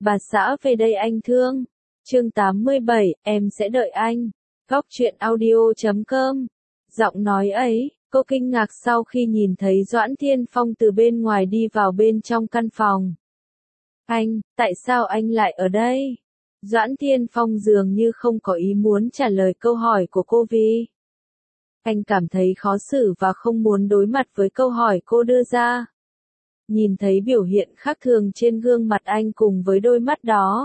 Bà xã về đây anh thương. Chương 87, em sẽ đợi anh. Góc truyện audio.com. Giọng nói ấy, cô kinh ngạc sau khi nhìn thấy Doãn Thiên Phong từ bên ngoài đi vào bên trong căn phòng. Anh, tại sao anh lại ở đây? Doãn Thiên Phong dường như không có ý muốn trả lời câu hỏi của cô vì anh cảm thấy khó xử và không muốn đối mặt với câu hỏi cô đưa ra. Nhìn thấy biểu hiện khác thường trên gương mặt anh cùng với đôi mắt đó.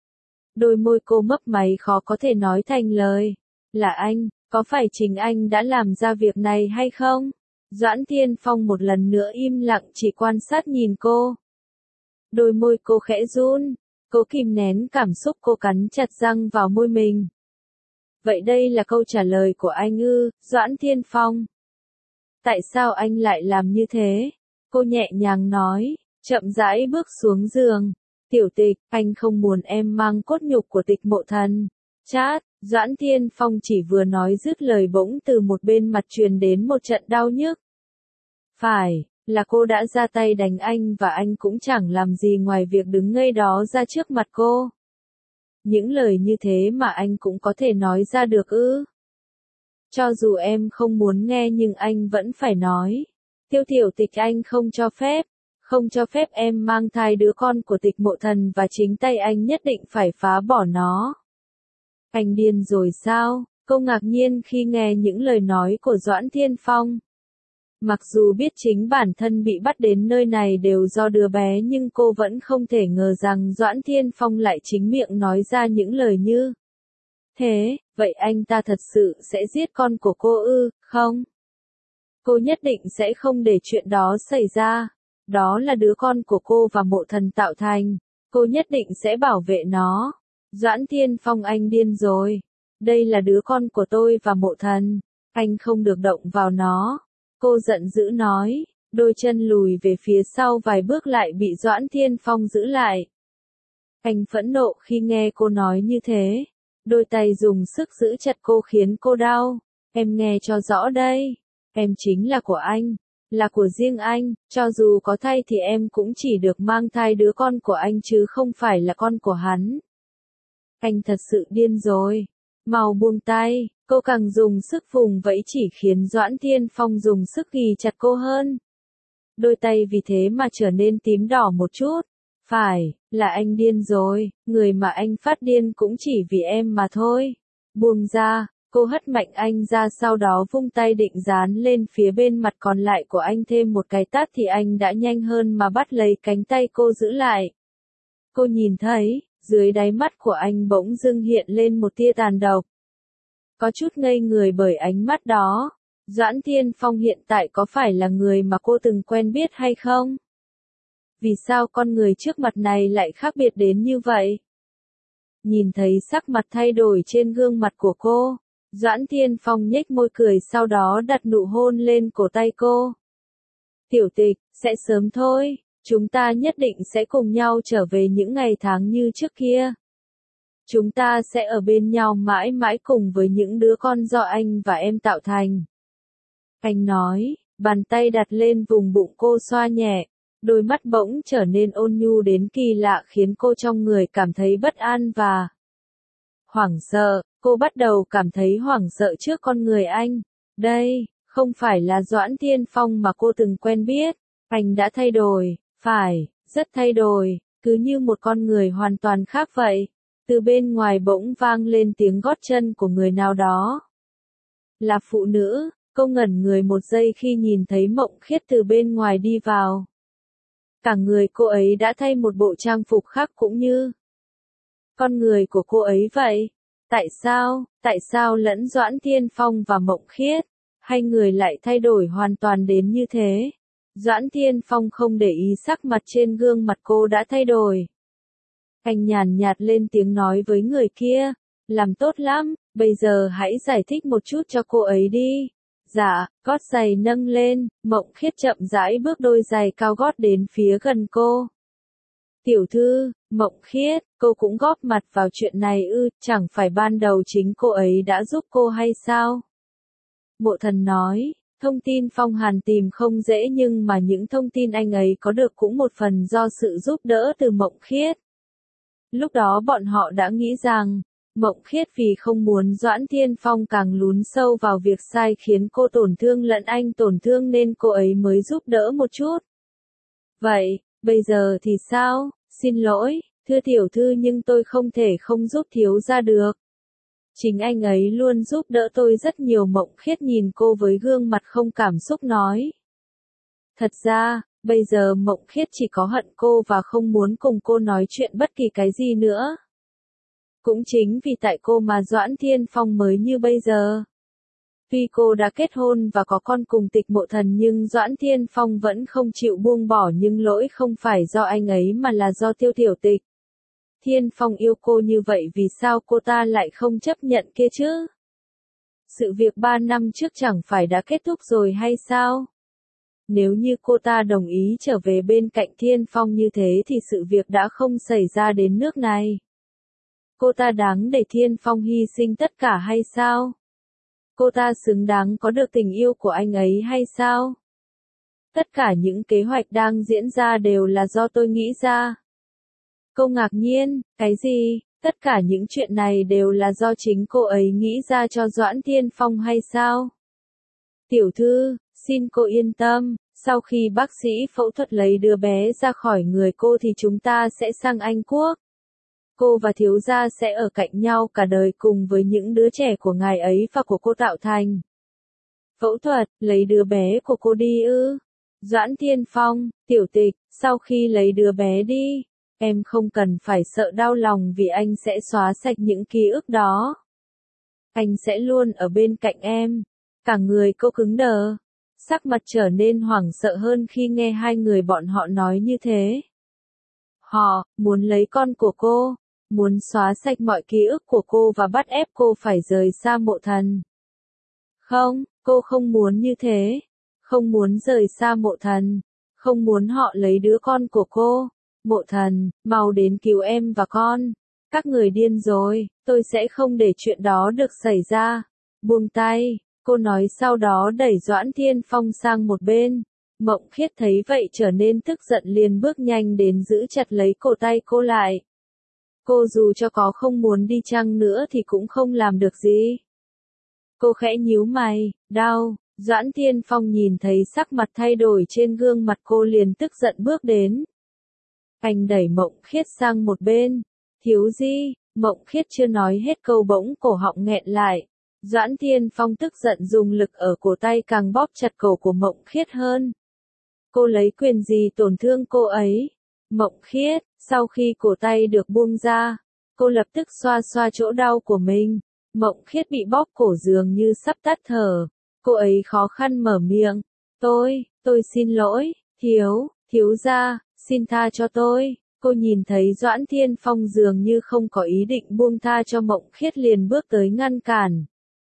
Đôi môi cô mấp máy khó có thể nói thành lời. Là anh, có phải chính anh đã làm ra việc này hay không? Doãn Thiên Phong một lần nữa im lặng chỉ quan sát nhìn cô. Đôi môi cô khẽ run, cô kìm nén cảm xúc cô cắn chặt răng vào môi mình. Vậy đây là câu trả lời của anh ư, Doãn Thiên Phong? Tại sao anh lại làm như thế? Cô nhẹ nhàng nói, chậm rãi bước xuống giường. Tiểu Tịch, anh không muốn em mang cốt nhục của Tịch Mộ Thần. Chát, Doãn Thiên Phong chỉ vừa nói dứt lời bỗng từ một bên mặt truyền đến một trận đau nhức. Phải, là cô đã ra tay đánh anh và anh cũng chẳng làm gì ngoài việc đứng ngây đó ra trước mặt cô. Những lời như thế mà anh cũng có thể nói ra được ư? Cho dù em không muốn nghe nhưng anh vẫn phải nói. Tiểu Tịch, anh không cho phép em mang thai đứa con của Tịch Mộ Thần và chính tay anh nhất định phải phá bỏ nó. Anh điên rồi sao? Cô ngạc nhiên khi nghe những lời nói của Doãn Thiên Phong. Mặc dù biết chính bản thân bị bắt đến nơi này đều do đứa bé nhưng cô vẫn không thể ngờ rằng Doãn Thiên Phong lại chính miệng nói ra những lời như thế. Vậy anh ta thật sự sẽ giết con của cô ư, không? Cô nhất định sẽ không để chuyện đó xảy ra. Đó là đứa con của cô và Mộ Thần tạo thành. Cô nhất định sẽ bảo vệ nó. Doãn Thiên Phong, anh điên rồi. Đây là đứa con của tôi và Mộ Thần. Anh không được động vào nó. Cô giận dữ nói. Đôi chân lùi về phía sau vài bước lại bị Doãn Thiên Phong giữ lại. Anh phẫn nộ khi nghe cô nói như thế. Đôi tay dùng sức giữ chặt cô khiến cô đau. Em nghe cho rõ đây. Em chính là của anh. Là của riêng anh, cho dù có thai thì em cũng chỉ được mang thai đứa con của anh chứ không phải là con của hắn. Anh thật sự điên rồi. Mau buông tay, cô càng dùng sức vùng vẫy chỉ khiến Doãn Thiên Phong dùng sức ghì chặt cô hơn. Đôi tay vì thế mà trở nên tím đỏ một chút. Phải, là anh điên rồi, người mà anh phát điên cũng chỉ vì em mà thôi. Buông ra. Cô hất mạnh anh ra sau đó vung tay định dán lên phía bên mặt còn lại của anh thêm một cái tát thì anh đã nhanh hơn mà bắt lấy cánh tay cô giữ lại. Cô nhìn thấy, dưới đáy mắt của anh bỗng dưng hiện lên một tia tàn độc. Có chút ngây người bởi ánh mắt đó. Doãn Thiên Phong hiện tại có phải là người mà cô từng quen biết hay không? Vì sao con người trước mặt này lại khác biệt đến như vậy? Nhìn thấy sắc mặt thay đổi trên gương mặt của cô. Doãn Thiên Phong nhếch môi cười sau đó đặt nụ hôn lên cổ tay cô. Tiểu Tịch, sẽ sớm thôi, chúng ta nhất định sẽ cùng nhau trở về những ngày tháng như trước kia. Chúng ta sẽ ở bên nhau mãi mãi cùng với những đứa con do anh và em tạo thành. Anh nói, bàn tay đặt lên vùng bụng cô xoa nhẹ, đôi mắt bỗng trở nên ôn nhu đến kỳ lạ khiến cô trong người cảm thấy bất an và hoảng sợ. Cô bắt đầu cảm thấy hoảng sợ trước con người anh. Đây, không phải là Doãn Thiên Phong mà cô từng quen biết. Anh đã thay đổi, phải, rất thay đổi, cứ như một con người hoàn toàn khác vậy. Từ bên ngoài bỗng vang lên tiếng gót chân của người nào đó. Là phụ nữ, cô ngẩn người một giây khi nhìn thấy Mộng Khiết từ bên ngoài đi vào. Cả người cô ấy đã thay một bộ trang phục khác cũng như con người của cô ấy vậy. Tại sao lẫn Doãn Thiên Phong và Mộng Khiết, hai người lại thay đổi hoàn toàn đến như thế? Doãn Thiên Phong không để ý sắc mặt trên gương mặt cô đã thay đổi. Anh nhàn nhạt lên tiếng nói với người kia, làm tốt lắm, bây giờ hãy giải thích một chút cho cô ấy đi. Dạ, gót giày nâng lên, Mộng Khiết chậm rãi bước đôi giày cao gót đến phía gần cô. Tiểu thư, Mộng Khiết, cô cũng góp mặt vào chuyện này ư, chẳng phải ban đầu chính cô ấy đã giúp cô hay sao? Mộ Thần nói, thông tin Phong Hàn tìm không dễ nhưng mà những thông tin anh ấy có được cũng một phần do sự giúp đỡ từ Mộng Khiết. Lúc đó bọn họ đã nghĩ rằng, Mộng Khiết vì không muốn Doãn Thiên Phong càng lún sâu vào việc sai khiến cô tổn thương lẫn anh tổn thương nên cô ấy mới giúp đỡ một chút. Vậy, bây giờ thì sao? Xin lỗi, thưa tiểu thư nhưng tôi không thể không giúp thiếu gia được. Chính anh ấy luôn giúp đỡ tôi rất nhiều. Mộng Khiết nhìn cô với gương mặt không cảm xúc nói. Thật ra, bây giờ Mộng Khiết chỉ có hận cô và không muốn cùng cô nói chuyện bất kỳ cái gì nữa. Cũng chính vì tại cô mà Doãn Thiên Phong mới như bây giờ. Tuy cô đã kết hôn và có con cùng Tịch Mộ Thần nhưng Doãn Thiên Phong vẫn không chịu buông bỏ, nhưng lỗi không phải do anh ấy mà là do Tiêu Tiểu Tịch. Thiên Phong yêu cô như vậy vì sao cô ta lại không chấp nhận kia chứ? Sự việc 3 năm trước chẳng phải đã kết thúc rồi hay sao? Nếu như cô ta đồng ý trở về bên cạnh Thiên Phong như thế thì sự việc đã không xảy ra đến nước này. Cô ta đáng để Thiên Phong hy sinh tất cả hay sao? Cô ta xứng đáng có được tình yêu của anh ấy hay sao? Tất cả những kế hoạch đang diễn ra đều là do tôi nghĩ ra. Cô ngạc nhiên, cái gì? Tất cả những chuyện này đều là do chính cô ấy nghĩ ra cho Doãn Thiên Phong hay sao? Tiểu thư, xin cô yên tâm, sau khi bác sĩ phẫu thuật lấy đứa bé ra khỏi người cô thì chúng ta sẽ sang Anh Quốc. Cô và thiếu gia sẽ ở cạnh nhau cả đời cùng với những đứa trẻ của ngài ấy và của cô tạo thành. Phẫu thuật, lấy đứa bé của cô đi ư? Doãn Thiên Phong, Tiểu Tịch, sau khi lấy đứa bé đi, em không cần phải sợ đau lòng vì anh sẽ xóa sạch những ký ức đó. Anh sẽ luôn ở bên cạnh em. Cả người cô cứng đờ, sắc mặt trở nên hoảng sợ hơn khi nghe hai người bọn họ nói như thế. Họ muốn lấy con của cô, muốn xóa sạch mọi ký ức của cô và bắt ép cô phải rời xa Mộ Thần. Không, cô không muốn như thế. Không muốn rời xa Mộ Thần. Không muốn họ lấy đứa con của cô. Mộ Thần, mau đến cứu em và con. Các người điên rồi, tôi sẽ không để chuyện đó được xảy ra. Buông tay, cô nói sau đó đẩy Doãn Thiên Phong sang một bên. Mộng Khiết thấy vậy trở nên tức giận liền bước nhanh đến giữ chặt lấy cổ tay cô lại. Cô dù cho có không muốn đi chăng nữa thì cũng không làm được gì. Cô khẽ nhíu mày, đau. Doãn Thiên Phong nhìn thấy sắc mặt thay đổi trên gương mặt cô liền tức giận bước đến. Anh đẩy Mộng Khiết sang một bên. Thiếu gì? Mộng Khiết chưa nói hết câu bỗng cổ họng nghẹn lại. Doãn Thiên Phong tức giận dùng lực ở cổ tay càng bóp chặt cổ của Mộng Khiết hơn. Cô lấy quyền gì tổn thương cô ấy? Mộng Khiết, sau khi cổ tay được buông ra, cô lập tức xoa xoa chỗ đau của mình. Mộng Khiết bị bóp cổ dường như sắp tắt thở. Cô ấy khó khăn mở miệng. Tôi xin lỗi, thiếu gia, xin tha cho tôi. Cô nhìn thấy Doãn Thiên Phong dường như không có ý định buông tha cho Mộng Khiết liền bước tới ngăn cản.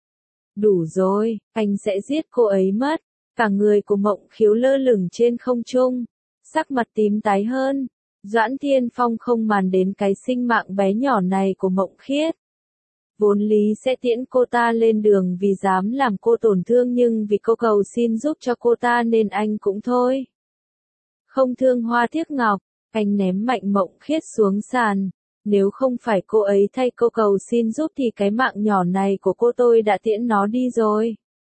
Đủ rồi, anh sẽ giết cô ấy mất. Cả người của Mộng Khiếu lơ lửng trên không trung, sắc mặt tím tái hơn. Doãn Thiên Phong không màng đến cái sinh mạng bé nhỏ này của Mộng Khiết. Vốn lý sẽ tiễn cô ta lên đường vì dám làm cô tổn thương nhưng vì cô cầu xin giúp cho cô ta nên anh cũng thôi. Không thương hoa tiếc ngọc, anh ném mạnh Mộng Khiết xuống sàn. Nếu không phải cô ấy thay cô cầu xin giúp thì cái mạng nhỏ này của cô tôi đã tiễn nó đi rồi.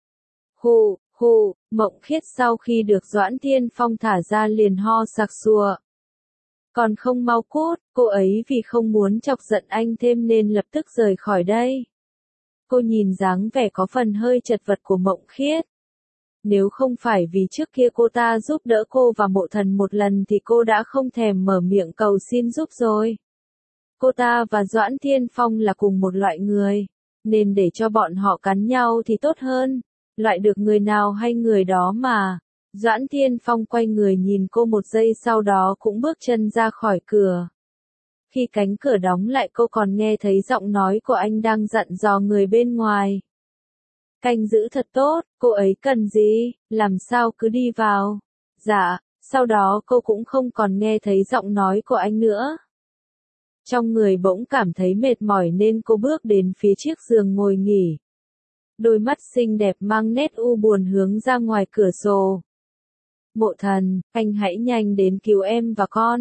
Hù, Mộng Khiết sau khi được Doãn Thiên Phong thả ra liền ho sặc sụa. Còn không mau cút, cô ấy vì không muốn chọc giận anh thêm nên lập tức rời khỏi đây. Cô nhìn dáng vẻ có phần hơi chật vật của Mộng Khiết. Nếu không phải vì trước kia cô ta giúp đỡ cô và Mộ Thần một lần thì cô đã không thèm mở miệng cầu xin giúp rồi. Cô ta và Doãn Thiên Phong là cùng một loại người, nên để cho bọn họ cắn nhau thì tốt hơn. Loại được người nào hay người đó mà. Doãn Thiên Phong quay người nhìn cô một giây sau đó cũng bước chân ra khỏi cửa. Khi cánh cửa đóng lại cô còn nghe thấy giọng nói của anh đang dặn dò người bên ngoài. Canh giữ thật tốt, cô ấy cần gì, làm sao cứ đi vào. Dạ, sau đó cô cũng không còn nghe thấy giọng nói của anh nữa. Trong người bỗng cảm thấy mệt mỏi nên cô bước đến phía chiếc giường ngồi nghỉ. Đôi mắt xinh đẹp mang nét u buồn hướng ra ngoài cửa sổ. Mộ Thần, anh hãy nhanh đến cứu em và con.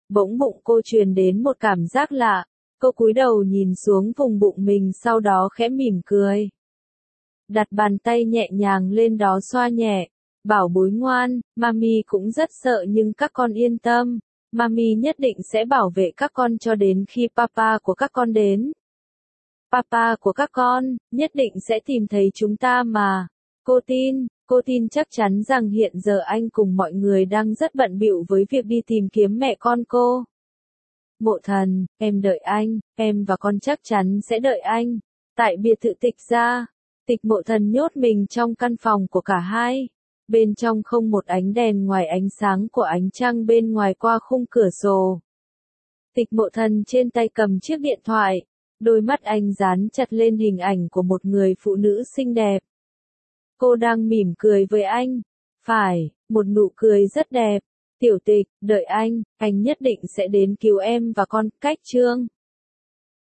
Bỗng bụng cô truyền đến một cảm giác lạ. Cô cúi đầu nhìn xuống vùng bụng mình sau đó khẽ mỉm cười. Đặt bàn tay nhẹ nhàng lên đó xoa nhẹ. Bảo bối ngoan, mami cũng rất sợ nhưng các con yên tâm. Mami nhất định sẽ bảo vệ các con cho đến khi papa của các con đến. Papa của các con, nhất định sẽ tìm thấy chúng ta mà. Cô tin chắc chắn rằng hiện giờ anh cùng mọi người đang rất bận bịu với việc đi tìm kiếm mẹ con cô. Mộ Thần, em đợi anh, em và con chắc chắn sẽ đợi anh. Tại biệt thự Tịch gia, Tịch Mộ Thần nhốt mình trong căn phòng của cả hai. Bên trong không một ánh đèn ngoài ánh sáng của ánh trăng bên ngoài qua khung cửa sổ. Tịch Mộ Thần trên tay cầm chiếc điện thoại, đôi mắt anh dán chặt lên hình ảnh của một người phụ nữ xinh đẹp. Cô đang mỉm cười với anh. Phải, một nụ cười rất đẹp. Tiểu Tịch, đợi anh nhất định sẽ đến cứu em và con. Cách chương